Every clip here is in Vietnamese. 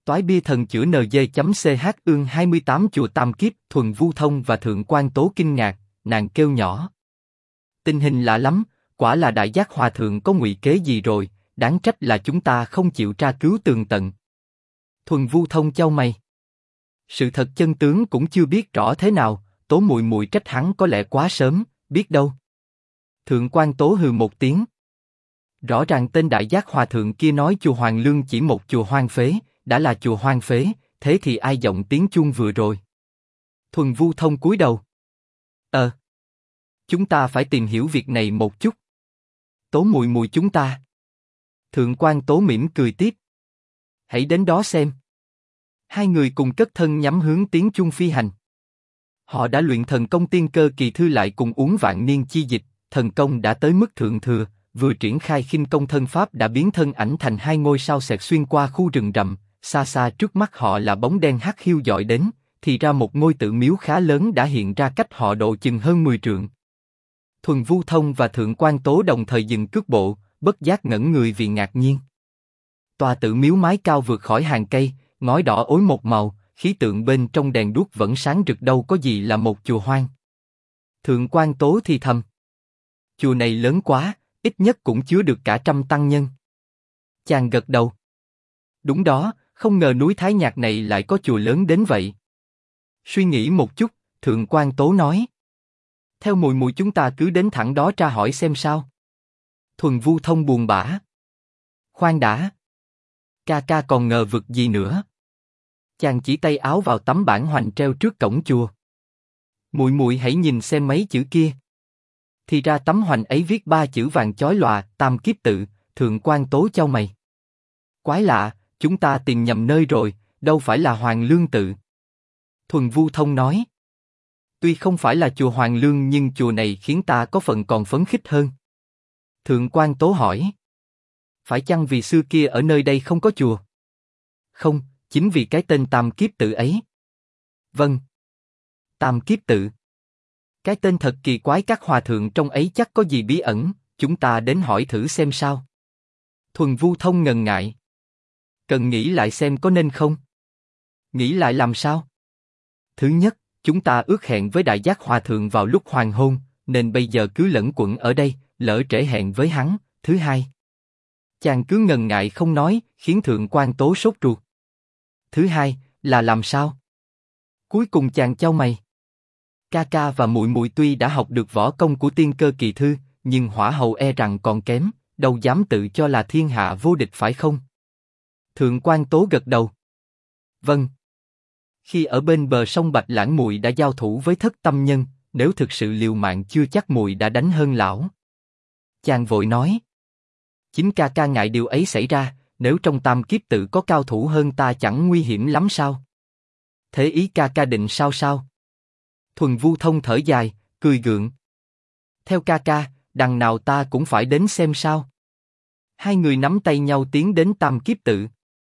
Toái bia thần chữa NG.ch ương 28 chùa Tam Kiếp. Thuần Vu Thông và Thượng Quan Tố kinh ngạc, nàng kêu nhỏ. Tình hình lạ lắm, quả là Đại Giác Hòa Thượng có ngụy kế gì rồi, đáng trách là chúng ta không chịu tra cứu tường tận. Thuần Vu Thông chau mày. Sự thật chân tướng cũng chưa biết rõ thế nào, Tố muội muội trách hắn có lẽ quá sớm, biết đâu. Thượng Quan Tố hừ một tiếng. Rõ ràng tên Đại Giác Hòa Thượng kia nói chùa Hoàng Lương chỉ một chùa hoang phế, đã là chùa hoang phế, thế thì ai giọng tiếng chuông vừa rồi? Thuần Vu Thông cúi đầu. Chúng ta phải tìm hiểu việc này một chút. Tố muội muội chúng ta. Thượng Quan Tố mỉm cười tiếp. Hãy đến đó xem. Hai người cùng cất thân nhắm hướng tiếng chuông phi hành. Họ đã luyện thần công tiên cơ kỳ thư lại cùng uống vạn niên chi dịch, thần công đã tới mức thượng thừa, vừa triển khai khinh công thân pháp đã biến thân ảnh thành hai ngôi sao xẹt xuyên qua khu rừng rậm, xa xa trước mắt họ là bóng đen hắt hiu dọi đến, thì ra một ngôi tự miếu khá lớn đã hiện ra cách họ độ chừng hơn 10 trượng. Thuần Vu Thông và Thượng Quan Tố đồng thời dừng cước bộ, bất giác ngẩn người vì ngạc nhiên. Tòa tự miếu mái cao vượt khỏi hàng cây, ngói đỏ ối một màu, khí tượng bên trong đèn đuốc vẫn sáng rực, đâu có gì là một chùa hoang. Thượng Quan Tố thì thầm. Chùa này lớn quá, ít nhất cũng chứa được cả 100 tăng nhân. Chàng gật đầu. Đúng đó, không ngờ núi Thái Nhạc này lại có chùa lớn đến vậy. Suy nghĩ một chút, Thượng Quan Tố nói. Theo muội muội chúng ta cứ đến thẳng đó tra hỏi xem sao. Thuần Vu Thông buồn bã. Khoan đã. Ca ca còn ngờ vực gì nữa? Chàng chỉ tay áo vào tấm bản hoành treo trước cổng chùa. Muội muội hãy nhìn xem mấy chữ kia. Thì ra tấm hoành ấy viết 3 chữ vàng chói lòa, Tam Kiếp tự. Thượng Quan Tố chau mày. Quái lạ, chúng ta tìm nhầm nơi rồi, đâu phải là Hoàng Lương tự. Thuần Vu Thông nói. Tuy không phải là chùa Hoàng Lương nhưng chùa này khiến ta có phần còn phấn khích hơn. Thượng Quan Tố hỏi. Phải chăng vì xưa kia ở nơi đây không có chùa? Không, chính vì cái tên Tam Kiếp tự ấy. Vâng. Tam Kiếp tự. Cái tên thật kỳ quái, các hòa thượng trong ấy chắc có gì bí ẩn, chúng ta đến hỏi thử xem sao. Thuần Vu Thông ngần ngại. Cần nghĩ lại xem có nên không? Nghĩ lại làm sao? Thứ nhất, chúng ta ước hẹn với Đại Giác Hòa Thượng vào lúc hoàng hôn, nên bây giờ cứ lẩn quẩn ở đây, lỡ trễ hẹn với hắn. Thứ hai, chàng cứ ngần ngại không nói, khiến Thượng Quan Tố sốt ruột. Thứ hai, là làm sao? Cuối cùng chàng chau mày. Ca ca và muội muội tuy đã học được võ công của tiên cơ kỳ thư, nhưng hỏa hầu e rằng còn kém, đâu dám tự cho là thiên hạ vô địch phải không? Thượng Quan Tố gật đầu. Vâng. Khi ở bên bờ sông Bạch Lãng muội đã giao thủ với Thất Tâm Nhân, nếu thực sự liều mạng chưa chắc muội đã đánh hơn lão. Chàng vội nói. Chính ca ca ngại điều ấy xảy ra, nếu trong Tam Kiếp tự có cao thủ hơn ta chẳng nguy hiểm lắm sao? Thế ý ca ca định sao sao? Thuần Vu Thông thở dài, cười gượng. Theo ca ca, đằng nào ta cũng phải đến xem sao. Hai người nắm tay nhau tiến đến Tam Kiếp tự.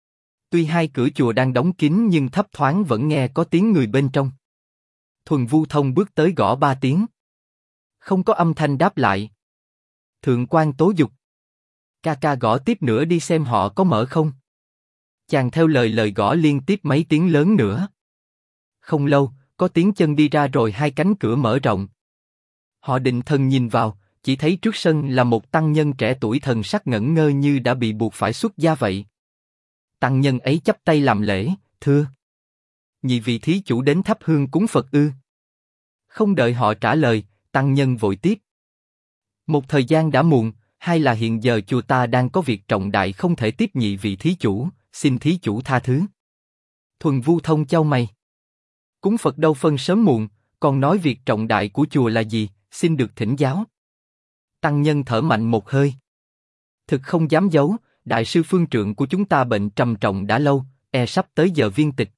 Tuy hai cửa chùa đang đóng kín nhưng thấp thoáng vẫn nghe có tiếng người bên trong. Thuần Vu Thông bước tới gõ 3 tiếng. Không có âm thanh đáp lại. Thượng Quan Tố dục. Ca ca gõ tiếp nữa đi xem họ có mở không. Chàng theo lời gõ liên tiếp mấy tiếng lớn nữa. Không lâu, có tiếng chân đi ra rồi hai cánh cửa mở rộng. Họ định thần nhìn vào, chỉ thấy trước sân là một tăng nhân trẻ tuổi thần sắc ngẩn ngơ như đã bị buộc phải xuất gia vậy. Tăng nhân ấy chắp tay làm lễ, thưa. Nhị vị thí chủ đến thắp hương cúng Phật ư? Không đợi họ trả lời, tăng nhân vội tiếp. Một thời gian đã muộn, hay là hiện giờ chùa ta đang có việc trọng đại không thể tiếp nhị vị thí chủ, xin thí chủ tha thứ. Thuần Vu Thông chau mày. Cúng Phật đâu phân sớm muộn, còn nói việc trọng đại của chùa là gì, xin được thỉnh giáo. Tăng nhân thở mạnh một hơi. Thực không dám giấu, đại sư phương trượng của chúng ta bệnh trầm trọng đã lâu, e sắp tới giờ viên tịch.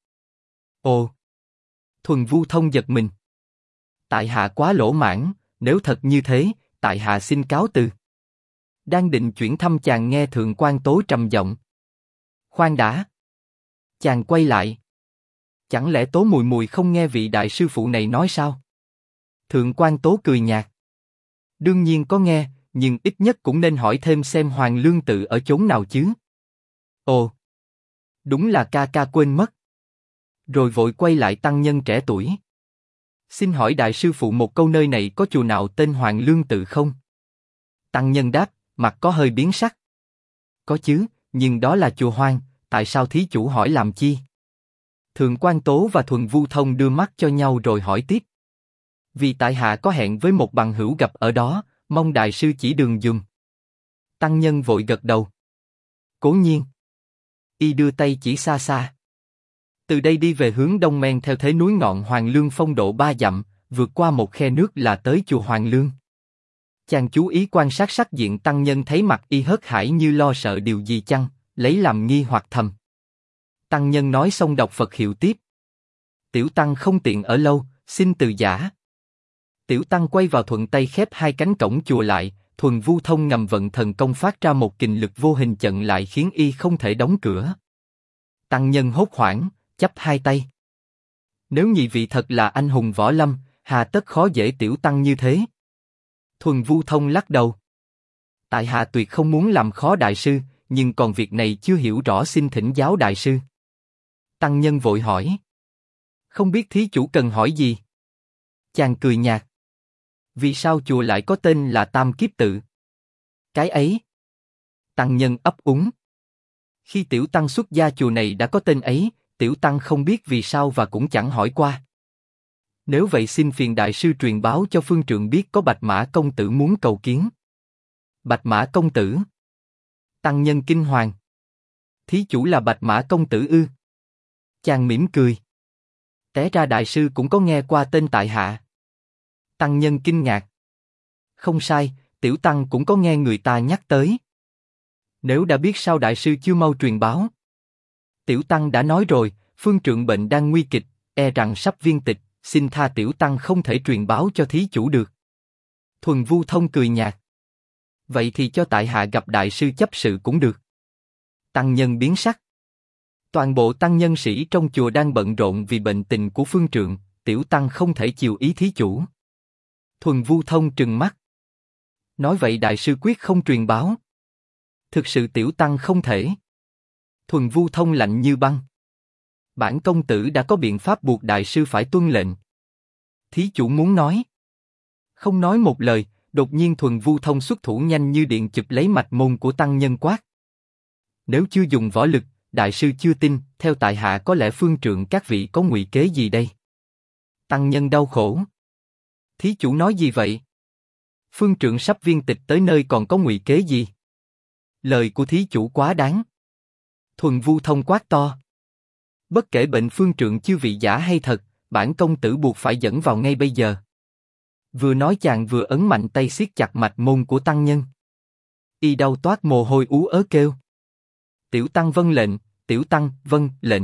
Ồ! Thuần Vu Thông giật mình. Tại hạ quá lỗ mãn, nếu thật như thế, tại hạ xin cáo từ. Đang định chuyển thăm chàng nghe Thượng Quan Tố trầm giọng. Khoan đã. Chàng quay lại. Chẳng lẽ Tố muội muội không nghe vị đại sư phụ này nói sao? Thượng Quan Tố cười nhạt. Đương nhiên có nghe, nhưng ít nhất cũng nên hỏi thêm xem Hoàng Lương tự ở chốn nào chứ. Ồ! Đúng là ca ca quên mất. Rồi vội quay lại tăng nhân trẻ tuổi. Xin hỏi đại sư phụ một câu, nơi này có chùa nào tên Hoàng Lương Tự không? Tăng nhân đáp, mặt có hơi biến sắc. Có chứ, nhưng đó là chùa hoang, tại sao thí chủ hỏi làm chi? Thượng Quan Tố và Thuần Vu Thông đưa mắt cho nhau rồi hỏi tiếp. Vì tại hạ có hẹn với một bằng hữu gặp ở đó, mong đại sư chỉ đường giùm. Tăng nhân vội gật đầu. Cố nhiên. Y đưa tay chỉ xa xa. Từ đây đi về hướng đông men theo thế núi ngọn Hoàng Lương phong độ 3 dặm, vượt qua một khe nước là tới chùa Hoàng Lương. Chàng chú ý quan sát sắc diện tăng nhân, thấy mặt y hớt hải như lo sợ điều gì chăng, lấy làm nghi hoặc thầm. Tăng nhân nói xong đọc Phật hiệu tiếp. Tiểu tăng không tiện ở lâu, xin từ giả. Tiểu tăng quay vào thuận tay khép hai cánh cổng chùa lại. Thuần Vu Thông ngầm vận thần công phát ra một kình lực vô hình chặn lại khiến y không thể đóng cửa. Tăng nhân hốt hoảng, chắp hai tay. Nếu nhị vị thật là anh hùng võ lâm, hà tất khó dễ tiểu tăng như thế? Thuần Vu Thông lắc đầu. Tại hạ tuyệt không muốn làm khó đại sư, nhưng còn việc này chưa hiểu rõ, xin thỉnh giáo đại sư. Tăng nhân vội hỏi. Không biết thí chủ cần hỏi gì? Chàng cười nhạt. Vì sao chùa lại có tên là Tam Kiếp Tự? Cái ấy. Tăng nhân ấp úng. Khi tiểu tăng xuất gia chùa này đã có tên ấy, tiểu tăng không biết vì sao và cũng chẳng hỏi qua. Nếu vậy xin phiền đại sư truyền báo cho phương trượng biết có Bạch Mã công tử muốn cầu kiến. Bạch Mã công tử? Tăng nhân kinh hoàng. Thí chủ là Bạch Mã công tử ư? Chàng mỉm cười. Té ra đại sư cũng có nghe qua tên tại hạ. Tăng nhân kinh ngạc. Không sai, tiểu tăng cũng có nghe người ta nhắc tới. Nếu đã biết sao đại sư chưa mau truyền báo? Tiểu tăng đã nói rồi, phương trượng bệnh đang nguy kịch, e rằng sắp viên tịch, xin tha tiểu tăng không thể truyền báo cho thí chủ được. Thuần Vu Thông cười nhạt. Vậy thì cho tại hạ gặp đại sư chấp sự cũng được. Tăng nhân biến sắc. Toàn bộ tăng nhân sĩ trong chùa đang bận rộn vì bệnh tình của phương trượng, tiểu tăng không thể chiều ý thí chủ. Thuần Vu Thông trừng mắt. Nói vậy đại sư quyết không truyền báo? Thực sự tiểu tăng không thể. Thuần Vu Thông lạnh như băng. Bản công tử đã có biện pháp buộc đại sư phải tuân lệnh. Thí chủ muốn nói? Không nói một lời, đột nhiên Thuần Vu Thông xuất thủ nhanh như điện chụp lấy mạch môn của tăng nhân quát. Nếu chưa dùng võ lực, đại sư chưa tin, theo tại hạ có lẽ phương trượng các vị có ngụy kế gì đây? Tăng nhân đau khổ. Thí chủ nói gì vậy? Phương trượng sắp viên tịch tới nơi còn có ngụy kế gì? Lời của thí chủ quá đáng. Thuần Vu Thông quát to. Bất kể bệnh phương trượng chư vị giả hay thật, bản công tử buộc phải dẫn vào ngay bây giờ. Vừa nói chàng vừa ấn mạnh tay siết chặt mạch môn của tăng nhân. Y đau toát mồ hôi ú ớ kêu. Tiểu tăng vâng lệnh, tiểu tăng vâng lệnh.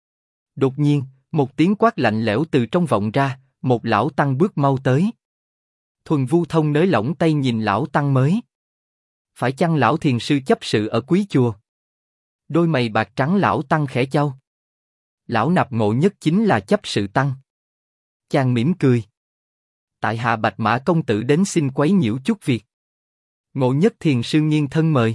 Đột nhiên, một tiếng quát lạnh lẽo từ trong vọng ra, một lão tăng bước mau tới. Thuần Vu Thông nới lỏng tay nhìn lão tăng mới. Phải chăng lão thiền sư chấp sự ở quý chùa? Đôi mày bạc trắng lão tăng khẽ chau. Lão nạp Ngộ Nhất chính là chấp sự tăng. Chàng mỉm cười. Tại hạ Bạch Mã công tử đến xin quấy nhiễu chút việc. Ngộ Nhất thiền sư nghiêng thân mời.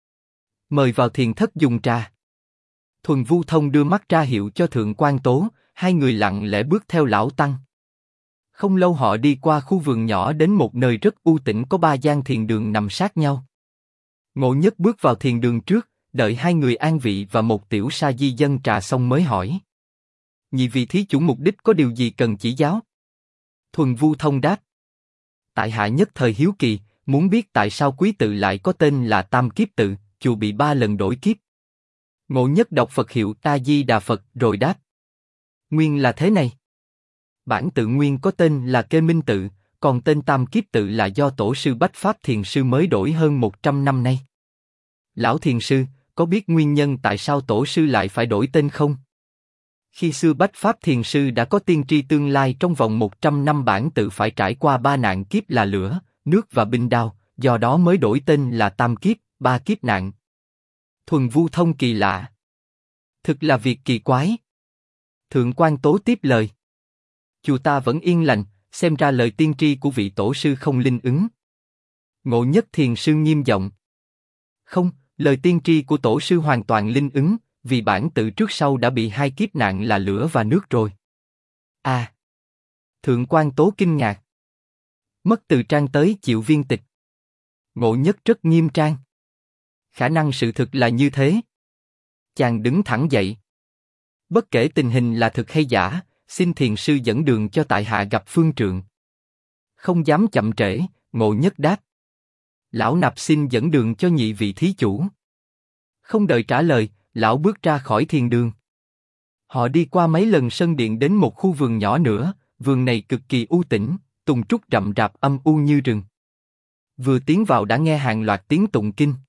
Mời vào thiền thất dùng trà. Thuần Vu Thông đưa mắt ra hiệu cho Thượng Quan Tố, hai người lặng lẽ bước theo lão tăng. Không lâu họ đi qua khu vườn nhỏ đến một nơi rất u tĩnh có 3 gian thiền đường nằm sát nhau. Ngộ Nhất bước vào thiền đường trước, đợi hai người an vị và một tiểu sa di dâng trà xong mới hỏi. Nhị vị thí chủ mục đích có điều gì cần chỉ giáo? Thuần Vu Thông đáp. Tại hạ nhất thời hiếu kỳ, muốn biết tại sao quý tự lại có tên là Tam Kiếp Tự, chùa bị 3 lần đổi kiếp. Ngộ Nhất đọc Phật hiệu A Di Đà Phật rồi đáp. Nguyên là thế này. Bản tự nguyên có tên là Kê Minh Tự, còn tên Tam Kiếp Tự là do tổ sư Bách Pháp Thiền Sư mới đổi hơn 100 năm nay. Lão Thiền Sư, có biết nguyên nhân tại sao tổ sư lại phải đổi tên không? Khi xưa Bách Pháp Thiền Sư đã có tiên tri tương lai trong vòng 100 năm bản tự phải trải qua 3 nạn kiếp là lửa, nước và binh đao, do đó mới đổi tên là Tam Kiếp, 3 kiếp nạn. Thuần Vu Thông kỳ lạ. Thực là việc kỳ quái. Thượng Quan Tố tiếp lời. Chùa ta vẫn yên lành, xem ra lời tiên tri của vị tổ sư không linh ứng. Ngộ Nhất thiền sư nghiêm giọng. Không, lời tiên tri của tổ sư hoàn toàn linh ứng, vì bản tự trước sau đã bị hai kiếp nạn là lửa và nước rồi. À! Thượng quan Tố kinh ngạc. Mất từ trang tới chịu viên tịch. Ngộ Nhất rất nghiêm trang. Khả năng sự thực là như thế. Chàng đứng thẳng dậy. Bất kể tình hình là thực hay giả, xin thiền sư dẫn đường cho tại hạ gặp phương trượng. Không dám chậm trễ, Ngộ Nhất đáp. Lão nạp xin dẫn đường cho nhị vị thí chủ. Không đợi trả lời, lão bước ra khỏi thiền đường. Họ đi qua mấy lần sân điện đến một khu vườn nhỏ nữa, vườn này cực kỳ u tĩnh, tùng trúc rậm rạp âm u như rừng. Vừa tiến vào đã nghe hàng loạt tiếng tụng kinh.